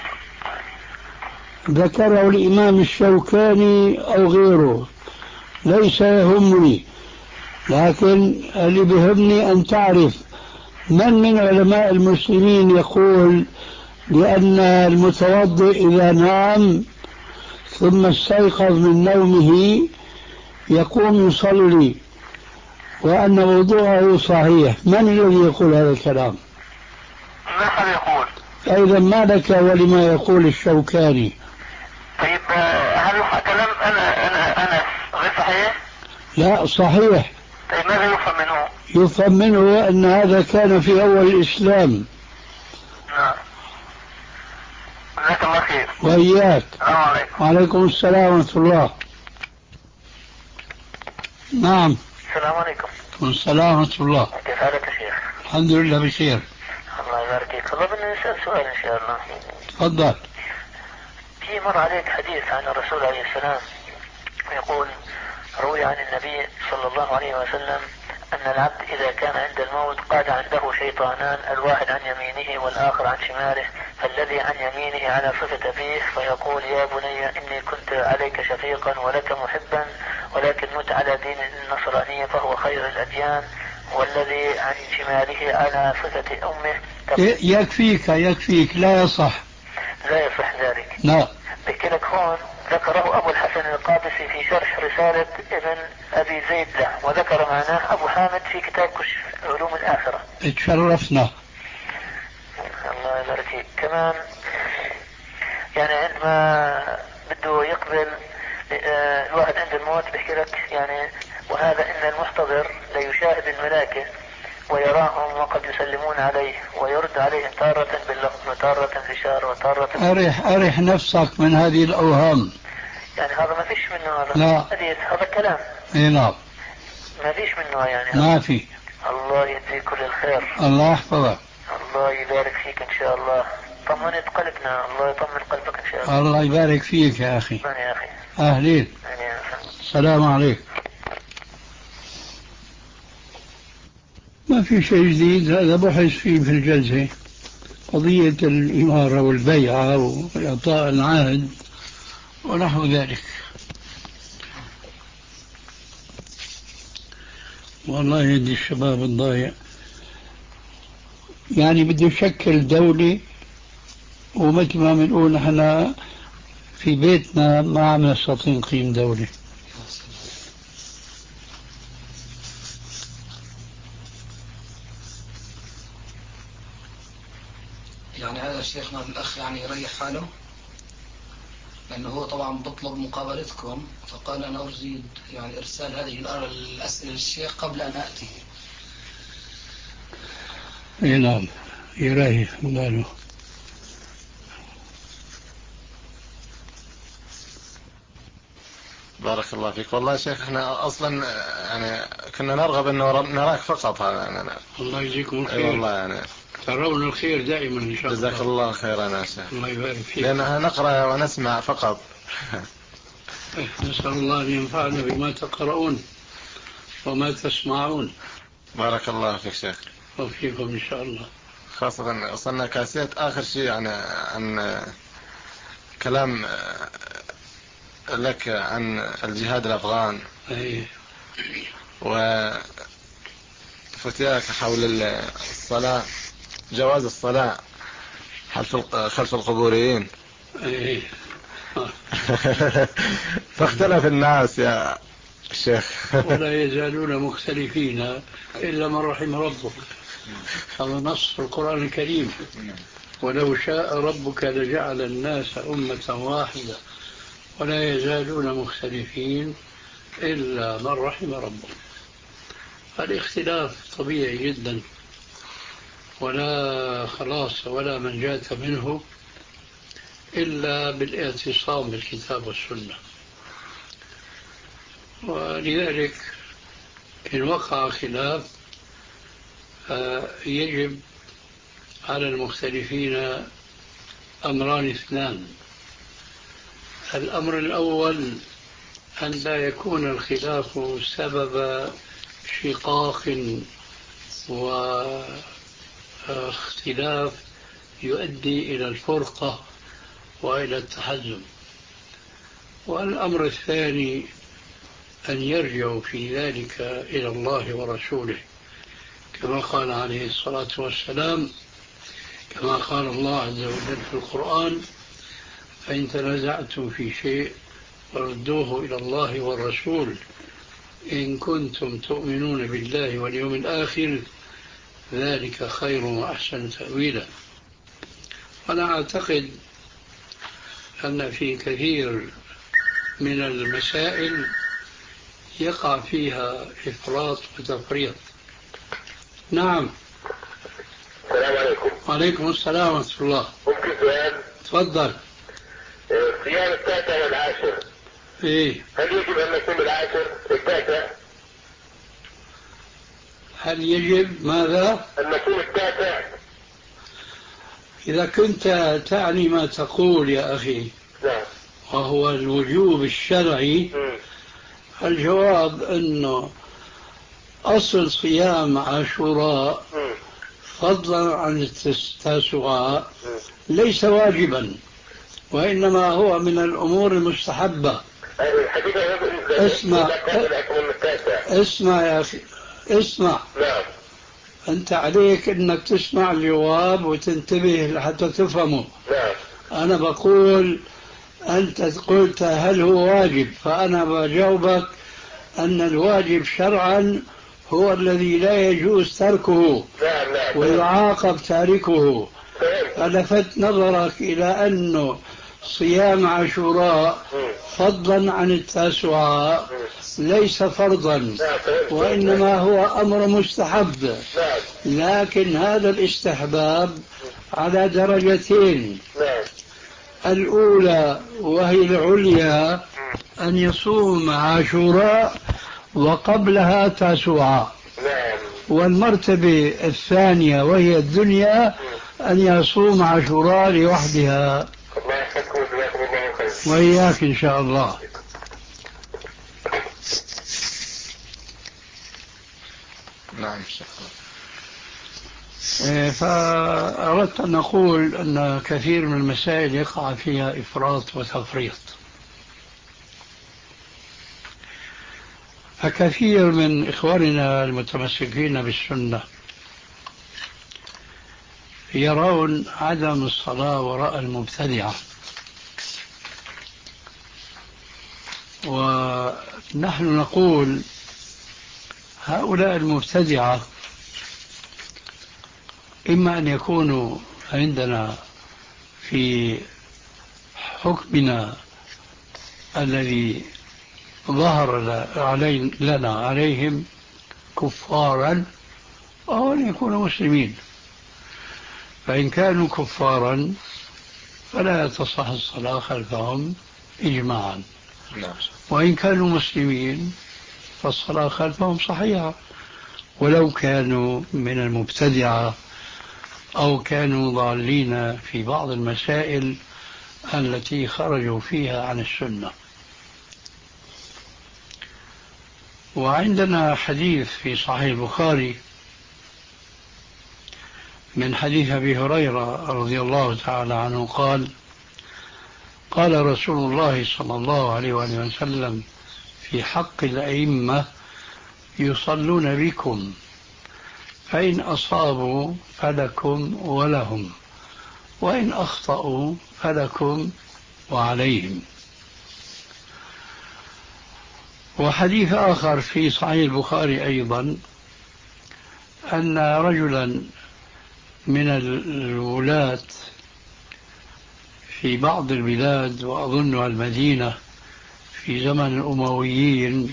ذكره الإمام الشوكاني أو غيره ليس يهمني، لكن اللي بيهمني أن تعرف من من علماء المسلمين يقول بأن المتوضئ إذا نام ثم استيقظ من نومه يقوم يصلي وأن وضوءه صحيح. من الذي يقول هذا الكلام؟ ما حد يقول. أيضا ما لك ولما يقول الشوكاني؟ طيب هل كلام أنا أنا أنا غير صحيح؟ لا صحيح. طيب ماذا يفهم منه؟ يفهم منه أن هذا كان في أول الإسلام. نعم. جزاك الله خير. وإياك. السلام عليكم. وعليكم السلام ورحمة الله. نعم. السلام عليكم. السلام ورحمة الله. كيف حالك يا شيخ؟ الحمد لله بخير. الله يبارك فيك. والله بدنا نسأل سؤال إن شاء الله. تفضل. في مر عليك حديث عن الرسول عليه السلام يقول روي عن النبي صلى الله عليه وسلم أن العبد إذا كان عند الموت قاد عنده شيطانان، الواحد عن يمينه والآخر عن شماله، فالذي عن يمينه على صفة أبيه فيقول يا بني إني كنت عليك شفيقا ولك محبا ولكن مت على دين النصرانية فهو خير الأديان، والذي عن شماله على صفة أمه. يكفيك يكفيك لا يصح لا يصح ذلك. لا. بكلك هون ذكره أبو الحسن القادسي في شرح رسالة ابن أبي زيد له، وذكر معناه أبو حامد في كتاب كشف علوم الآخرة. اتشرفنا. الله يبارك فيك. كمان يعني عندما بده يقبل الواحد عند الموت بيحكي لك يعني وهذا إن المحتضر ليشاهد الملائكة ويراهم وقد يسلمون عليه ويرد عليهم تارة باللفظ وتارة بشارة وتارة. أرح أرح نفسك من هذه الأوهام. يعني هذا ما فيش منه هذا. لا. حديث هذا كلام. اي نعم. ما فيش منه يعني. ما في. الله يجزيك كل الخير. الله يحفظك. الله يبارك فيك إن شاء الله. طمنت قلبنا. الله يطمن قلبك إن شاء الله. الله يبارك فيك يا أخي. يا أخي. أهلين. السلام عليكم. ما في شيء جديد، هذا بحث فيه في الجلسة قضية الإمارة والبيعة وإعطاء العهد ونحو ذلك. والله يدي الشباب الضايع يعني بده يشكل دولة، ومثل ما بنقول نحن في بيتنا ما عم نستطيع نقيم دولة. يعني هذا شيخنا الأخ يعني يريح حاله، لأنه هو طبعا بطلب مقابلتكم، فقال أنا أريد يعني إرسال هذه الأسئلة للشيخ قبل أن أتي. اي نعم يريح باله. بارك الله فيك. والله يا شيخ احنا اصلا يعني كنا نرغب انه نراك فقط. هذا الله يجزيكم الخير. اي والله يعني ترون الخير دائما ان شاء الله. جزاك الله خيرا يا شيخ. الله يبارك فيك. لانها نقرا ونسمع فقط. نسال الله ان ينفعنا بما تقرؤون وما تسمعون. بارك الله فيك شيخ. وفيكم ان شاء الله. خاصة وصلنا كاسيت اخر شيء يعني عن كلام لك عن الجهاد الافغان. ايه. وفتياك حول الصلاة، جواز الصلاة خلف القبوريين. ايه. فاختلف الناس يا الشيخ. ولا يزالون مختلفين إلا من رحم ربك. هذا نص في القرآن الكريم. ولو شاء ربك لجعل الناس أمة واحدة ولا يزالون مختلفين إلا من رحم ربك. الاختلاف طبيعي جدا ولا خلاص ولا منجاة منه إلا بالاعتصام بالكتاب والسنة. ولذلك إن وقع خلاف يجب على المختلفين أمران اثنان. الأمر الأول أن لا يكون الخلاف سبب شقاق واختلاف يؤدي إلى الفرقة وإلى التحزب. والأمر الثاني أن يرجعوا في ذلك إلى الله ورسوله كما قال عليه الصلاة والسلام، كما قال الله عز وجل في القرآن: فإن تنازعتم في شيء فردوه إلى الله والرسول إن كنتم تؤمنون بالله واليوم الآخر ذلك خير وأحسن تأويلا. وأنا أعتقد أن في كثير من المسائل يقع فيها إفراط وتفريط. نعم. السلام عليكم. وعليكم السلام ورحمة الله. ممكن سؤال؟ تفضل. صيام التاسع والعاشر إيه؟ هل يجب أن نصوم العاشر التاسع؟ هل يجب ماذا؟ أن نصوم التاسع. إذا كنت تعني ما تقول يا أخي نعم. وهو الوجوب الشرعي، م. الجواب أنه أصل صيام عاشوراء فضلا عن التاسوعاء ليس واجبا، وإنما هو من الأمور المستحبة. اسمع اسمع يا أخي اسمع. نعم. أنت عليك أنك تسمع الجواب وتنتبه لحتى تفهمه. نعم. أنا بقول أنت قلت هل هو واجب، فأنا بجاوبك أن الواجب شرعا هو الذي لا يجوز تركه. نعم نعم. ويعاقب تاركه. فلفت نظرك إلى أنه صيام عاشوراء فضلا عن التاسوعاء ليس فرضا، وإنما هو أمر مستحب. لكن هذا الاستحباب على درجتين. الأولى وهي العليا أن يصوم عاشوراء وقبلها تاسوعاء، والمرتبة الثانية وهي الدنيا أن يصوم عاشوراء لوحدها. وإياك إن شاء الله. نعم. فأردت أن أقول أن كثير من المسائل يقع فيها إفراط وتفريط، فكثير من إخواننا المتمسكين بالسنة يرون عدم الصلاة وراء المبتدعة، ونحن نقول هؤلاء المبتدعة إما أن يكونوا عندنا في حكمنا الذي ظهر لنا عليهم كفارا، أو أن يكونوا مسلمين. فإن كانوا كفارا فلا تصح الصلاة خلفهم إجماعا، وإن كانوا مسلمين فالصلاة خلفهم صحيحة، ولو كانوا من المبتدعة أو كانوا ضالين في بعض المسائل التي خرجوا فيها عن السنة. وعندنا حديث في صحيح البخاري من حديث أبي هريرة رضي الله تعالى عنه قال: قال رسول الله صلى الله عليه وسلم في حق الأئمة: يصلون بكم، فإن أصابوا فلكم ولهم، وإن أخطأوا فلكم وعليهم. وحديث آخر في صحيح البخاري أيضا أن رجلا من الولاة في بعض البلاد، وأظن المدينة في زمن الأمويين،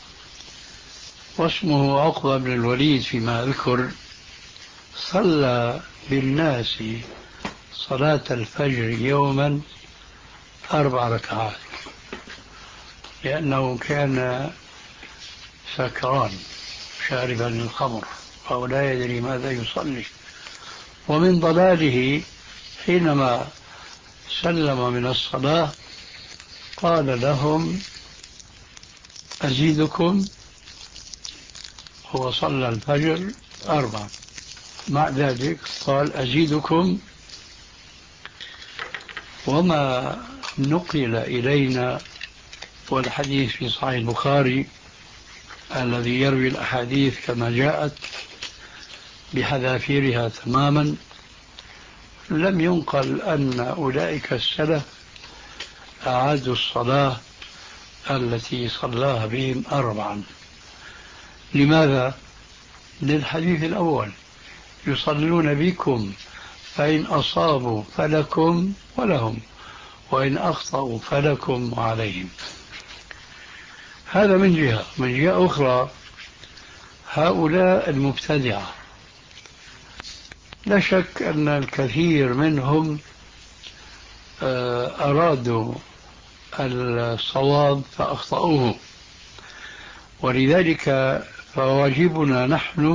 واسمه عقبة بن الوليد فيما أذكر، صلى بالناس صلاة الفجر يوما أربع ركعات، لأنه كان سكران شاربا للخمر، أو لا يدري ماذا يصلي. ومن ضلاله حينما سلم من الصلاة قال لهم: أزيدكم؟ هو صلى الفجر أربعة، مع ذلك قال: أزيدكم؟ وما نقل إلينا، والحديث في صحيح البخاري الذي يروي الأحاديث كما جاءت بحذافيرها تماما، لم ينقل أن أولئك السلف أعادوا الصلاة التي صلاها بهم أربعا. لماذا؟ للحديث الأول: يصلون بكم، فإن أصابوا فلكم ولهم، وإن أخطأوا فلكم وعليهم. هذا من جهة. من جهة أخرى، هؤلاء المبتدعة لا شك أن الكثير منهم أرادوا الصواب فأخطأوه، ولذلك فواجبنا نحن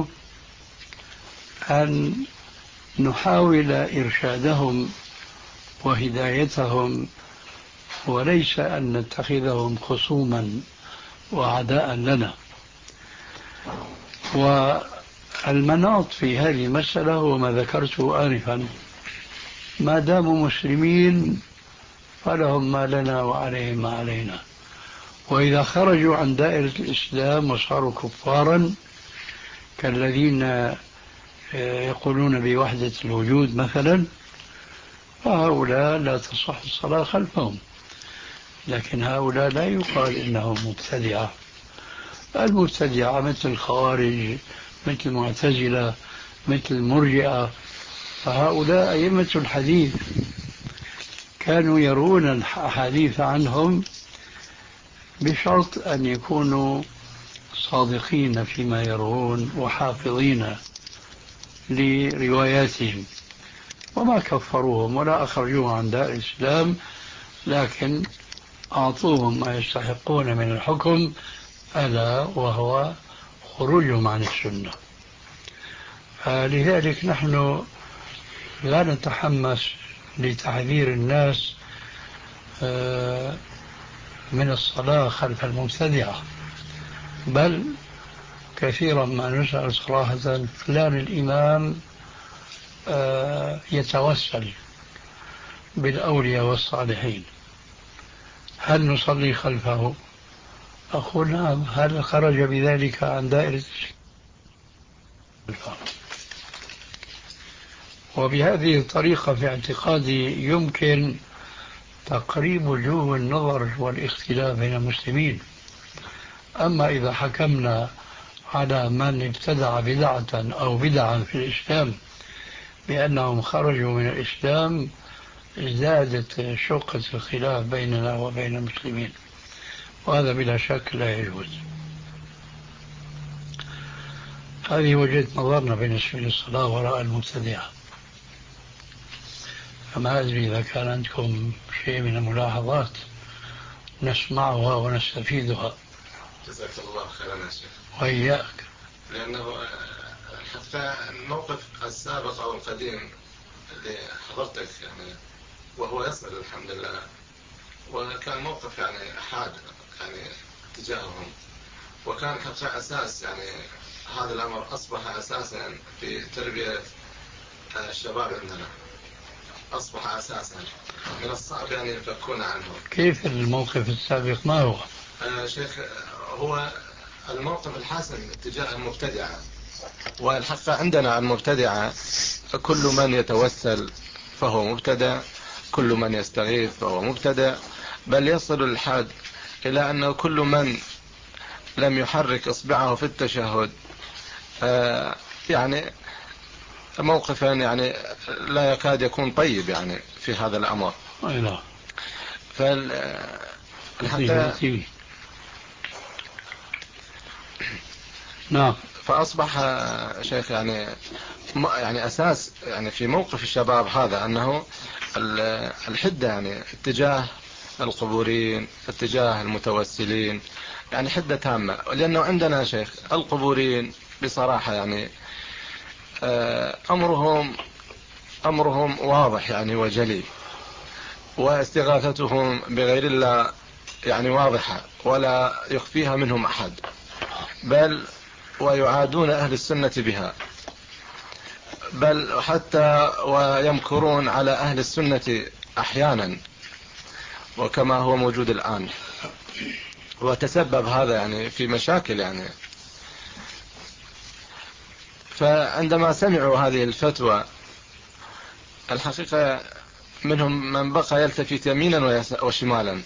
أن نحاول إرشادهم وهدايتهم، وليس أن نتخذهم خصوما وعداء لنا. والمناط في هذه المسألة هو ما ذكرته آنفا، ما داموا مسلمين فلهم ما لنا وعليهم ما علينا، وإذا خرجوا عن دائرة الإسلام وصاروا كفارا كالذين يقولون بوحدة الوجود مثلا، فهؤلاء لا تصح الصلاة خلفهم. لكن هؤلاء لا يقال إنهم مبتدعة. المبتدعة مثل الخوارج، مثل المعتزلة، مثل المرجئة، فهؤلاء أئمة الحديث كانوا يرون الحديث عنهم بشرط أن يكونوا صادقين فيما يروون وحافظين لرواياتهم، وما كفروهم ولا أخرجوهم عن دائرة الإسلام، لكن أعطوهم ما يستحقون من الحكم، ألا وهو خروجهم عن السنة. لذلك نحن لا نتحمس لتحذير الناس من الصلاة خلف المبتدعة، بل كثيرا ما نسأل صراحة فلان الإمام يتوسل بالأولياء والصالحين، هل نصلي خلفه؟ أقول نعم. هل خرج بذلك عن دائرة؟ وبهذه الطريقة في اعتقادي يمكن تقريب وجوه النظر والاختلاف بين المسلمين. أما إذا حكمنا على من ابتدع بدعة أو بدعا في الإسلام بأنهم خرجوا من الإسلام، زادت شقة الخلاف بيننا وبين المسلمين، وهذا بلا شك لا يجوز. هذه وجهة نظرنا بالنسبة للصلاة وراء المبتدعة. فما أدري إذا كان عندكم شيء من الملاحظات نسمعها ونستفيدها. جزاك الله خيرا يا شيخ. وإياك. لأنه حتى الموقف السابق أو القديم اللي حضرتك يعني وهو يصل الحمد لله، وكان موقف يعني حاد يعني تجاههم، وكان حتى أساس يعني هذا الأمر أصبح أساسا في تربية الشباب عندنا، أصبح أساسا من الصعب أن ينفكون عنه. كيف الموقف السابق ما هو؟ آه شيخ، هو الموقف الحاسم تجاه المبتدعة، والحق عندنا المبتدعة كل من يتوسل فهو مبتدع، كل من يستغيث فهو مبتدع، بل يصل الحد إلى أنه كل من لم يحرك إصبعه في التشهد آه يعني موقفا يعني لا يكاد يكون طيب يعني في هذا الأمر. أيوة. فال حتى نعم. فأصبح شيخ يعني يعني أساس يعني في موقف الشباب هذا أنه الحدة يعني اتجاه القبورين، اتجاه المتوسلين، يعني حدة تامة. لأنه عندنا شيخ القبورين بصراحة يعني أمرهم أمرهم واضح يعني وجلي، واستغاثتهم بغير الله يعني واضحة ولا يخفيها منهم أحد، بل ويعادون أهل السنة بها، بل حتى ويمكرون على أهل السنة أحيانا، وكما هو موجود الآن. وتسبب هذا يعني في مشاكل يعني. فعندما سمعوا هذه الفتوى الحقيقة منهم من بقى يلتفت يمينا وشمالا،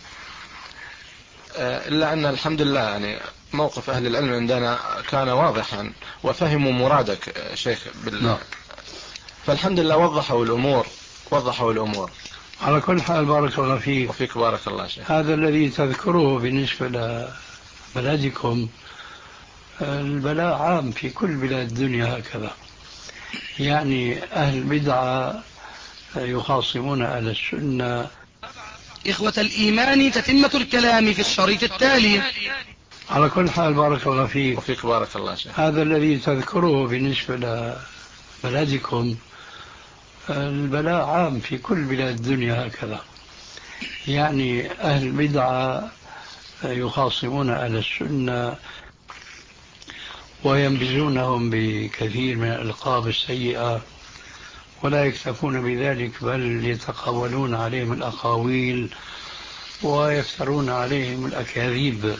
إلا أن الحمد لله يعني موقف أهل العلم عندنا كان واضحا وفهموا مرادك شيخ بالله. فالحمد لله وضحوا الأمور وضحوا الأمور. على كل حال بارك الله فيك. وفيك بارك الله شيخ. هذا الذي تذكره بالنسبة لبلدكم البلاء عام في كل بلاد الدنيا هكذا، يعني أهل البدعة يخاصمون أهل السنة. إخوة الإيمان تتمة الكلام في الشريط التالي. على كل حال بارك الله فيك. وفيك بارك الله شيخ. هذا الذي تذكره بالنسبة لبلدكم البلاء عام في كل بلاد الدنيا هكذا، يعني أهل البدعة يخاصمون أهل السنة. وينبذونهم بكثير من الألقاب السيئة، ولا يكتفون بذلك بل يتقولون عليهم الأقاويل ويفترون عليهم الأكاذيب.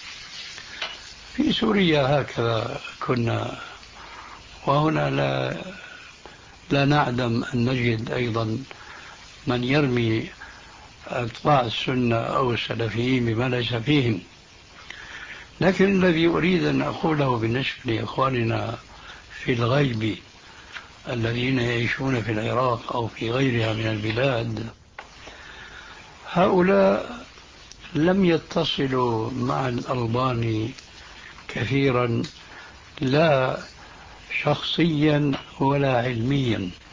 في سوريا هكذا كنا، وهنا لا لا نعدم أن نجد أيضا من يرمي أتباع السنة أو السلفيين بما ليس فيهم. لكن الذي أريد أن أقوله بالنسبة لإخواننا في الغيب الذين يعيشون في العراق أو في غيرها من البلاد، هؤلاء لم يتصلوا مع الألباني كثيرا، لا شخصيا ولا علميا،